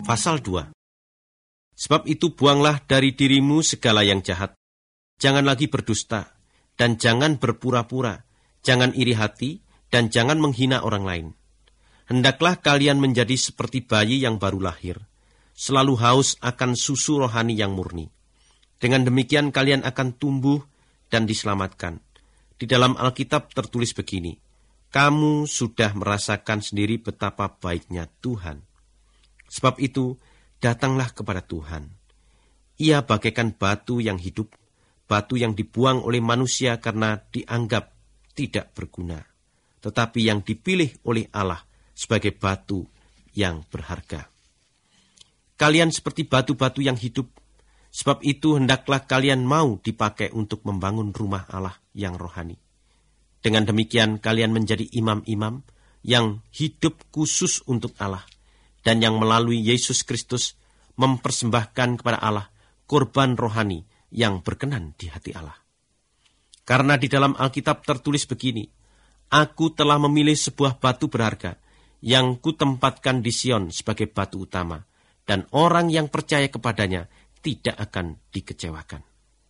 Pasal 2. Sebab itu buanglah dari dirimu segala yang jahat. Jangan lagi berdusta, dan jangan berpura-pura, jangan iri hati, dan jangan menghina orang lain. Hendaklah kalian menjadi seperti bayi yang baru lahir, selalu haus akan susu rohani yang murni. Dengan demikian kalian akan tumbuh dan diselamatkan. Di dalam Alkitab tertulis begini, kamu sudah merasakan sendiri betapa baiknya Tuhan. Sebab itu, datanglah kepada Tuhan. Ia bagaikan batu yang hidup, batu yang dibuang oleh manusia karena dianggap tidak berguna, tetapi yang dipilih oleh Allah sebagai batu yang berharga. Kalian seperti batu-batu yang hidup, sebab itu hendaklah kalian mau dipakai untuk membangun rumah Allah yang rohani. Dengan demikian kalian menjadi imam-imam yang hidup khusus untuk Allah, dan yang melalui Yesus Kristus mempersembahkan kepada Allah korban rohani yang berkenan di hati Allah. Karena di dalam Alkitab tertulis begini, Aku telah memilih sebuah batu berharga yang kutempatkan di Sion sebagai batu utama, dan orang yang percaya kepadanya tidak akan dikecewakan.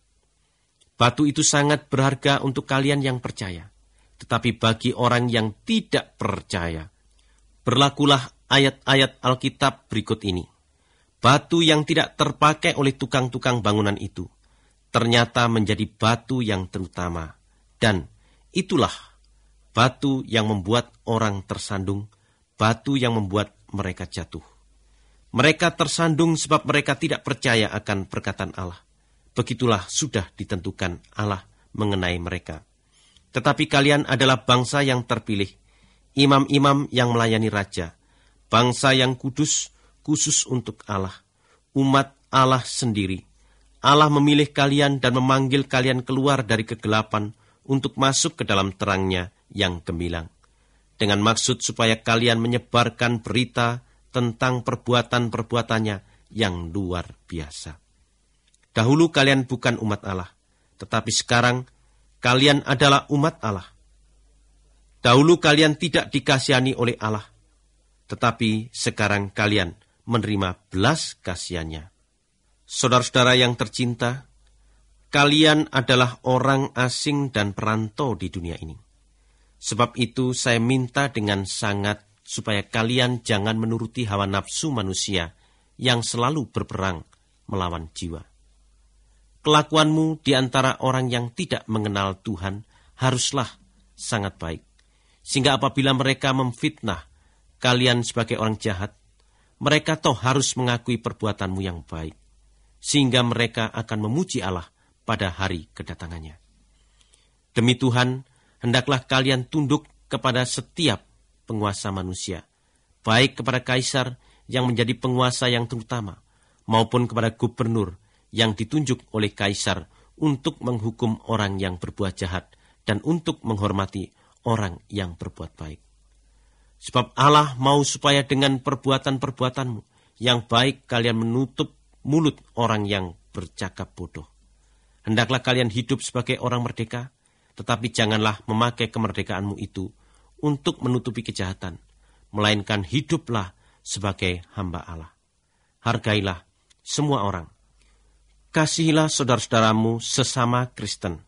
Batu itu sangat berharga untuk kalian yang percaya, tetapi bagi orang yang tidak percaya, berlakulah ayat-ayat Alkitab berikut ini. Batu yang tidak terpakai oleh tukang-tukang bangunan itu ternyata menjadi batu yang terutama, dan itulah batu yang membuat orang tersandung, batu yang membuat mereka jatuh. Mereka tersandung sebab mereka tidak percaya akan perkataan Allah. Begitulah sudah ditentukan Allah mengenai mereka. Tetapi kalian adalah bangsa yang terpilih, imam-imam yang melayani raja, bangsa yang kudus, khusus untuk Allah, umat Allah sendiri. Allah memilih kalian dan memanggil kalian keluar dari kegelapan untuk masuk ke dalam terangnya yang gemilang, dengan maksud supaya kalian menyebarkan berita tentang perbuatan-perbuatannya yang luar biasa. Dahulu kalian bukan umat Allah, tetapi sekarang kalian adalah umat Allah. Dahulu kalian tidak dikasihani oleh Allah, tetapi sekarang kalian menerima belas kasihannya. Saudara-saudara yang tercinta, kalian adalah orang asing dan perantau di dunia ini. Sebab itu saya minta dengan sangat supaya kalian jangan menuruti hawa nafsu manusia yang selalu berperang melawan jiwa. Kelakuanmu di antara orang yang tidak mengenal Tuhan haruslah sangat baik, sehingga apabila mereka memfitnah kalian sebagai orang jahat, mereka toh harus mengakui perbuatanmu yang baik, sehingga mereka akan memuji Allah pada hari kedatangannya. Demi Tuhan, hendaklah kalian tunduk kepada setiap penguasa manusia, baik kepada kaisar yang menjadi penguasa yang terutama, maupun kepada gubernur yang ditunjuk oleh kaisar untuk menghukum orang yang berbuat jahat dan untuk menghormati orang yang berbuat baik. Sebab Allah mau supaya dengan perbuatan-perbuatanmu yang baik kalian menutup mulut orang yang bercakap bodoh. Hendaklah kalian hidup sebagai orang merdeka, tetapi janganlah memakai kemerdekaanmu itu untuk menutupi kejahatan, melainkan hiduplah sebagai hamba Allah. Hargailah semua orang. Kasihilah saudara-saudaramu sesama Kristen.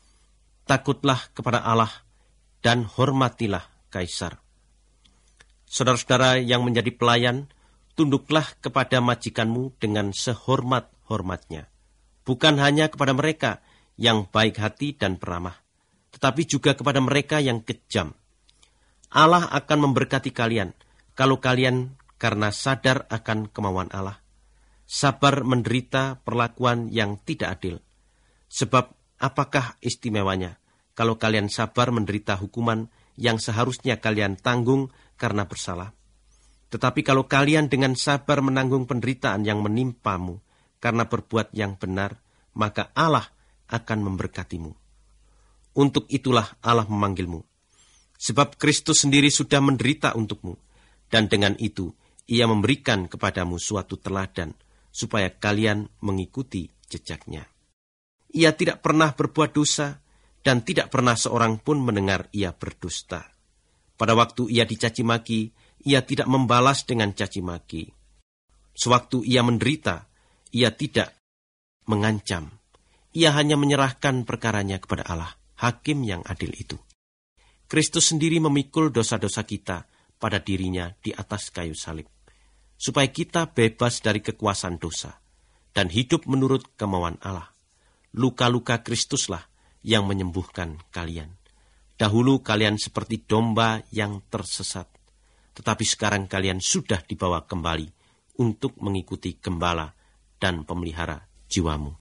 Takutlah kepada Allah dan hormatilah kaisar. Saudara-saudara yang menjadi pelayan, tunduklah kepada majikanmu dengan sehormat-hormatnya. Bukan hanya kepada mereka yang baik hati dan peramah, tetapi juga kepada mereka yang kejam. Allah akan memberkati kalian kalau kalian karena sadar akan kemauan Allah, sabar menderita perlakuan yang tidak adil. Sebab apakah istimewanya kalau kalian sabar menderita hukuman yang seharusnya kalian tanggung karena bersalah? Tetapi kalau kalian dengan sabar menanggung penderitaan yang menimpamu karena berbuat yang benar, maka Allah akan memberkatimu. Untuk itulah Allah memanggilmu. Sebab Kristus sendiri sudah menderita untukmu, dan dengan itu Ia memberikan kepadamu suatu teladan, supaya kalian mengikuti jejaknya. Ia tidak pernah berbuat dosa, dan tidak pernah seorang pun mendengar Ia berdusta. Pada waktu Ia dicaci maki, Ia tidak membalas dengan caci maki. Sewaktu ia menderita, ia tidak mengancam. Ia hanya menyerahkan perkaranya kepada Allah, hakim yang adil itu. Kristus sendiri memikul dosa-dosa kita pada dirinya di atas kayu salib, supaya kita bebas dari kekuasaan dosa dan hidup menurut kemauan Allah. Luka-luka Kristuslah yang menyembuhkan kalian. Dahulu kalian seperti domba yang tersesat, tetapi sekarang kalian sudah dibawa kembali untuk mengikuti gembala dan pemelihara jiwamu.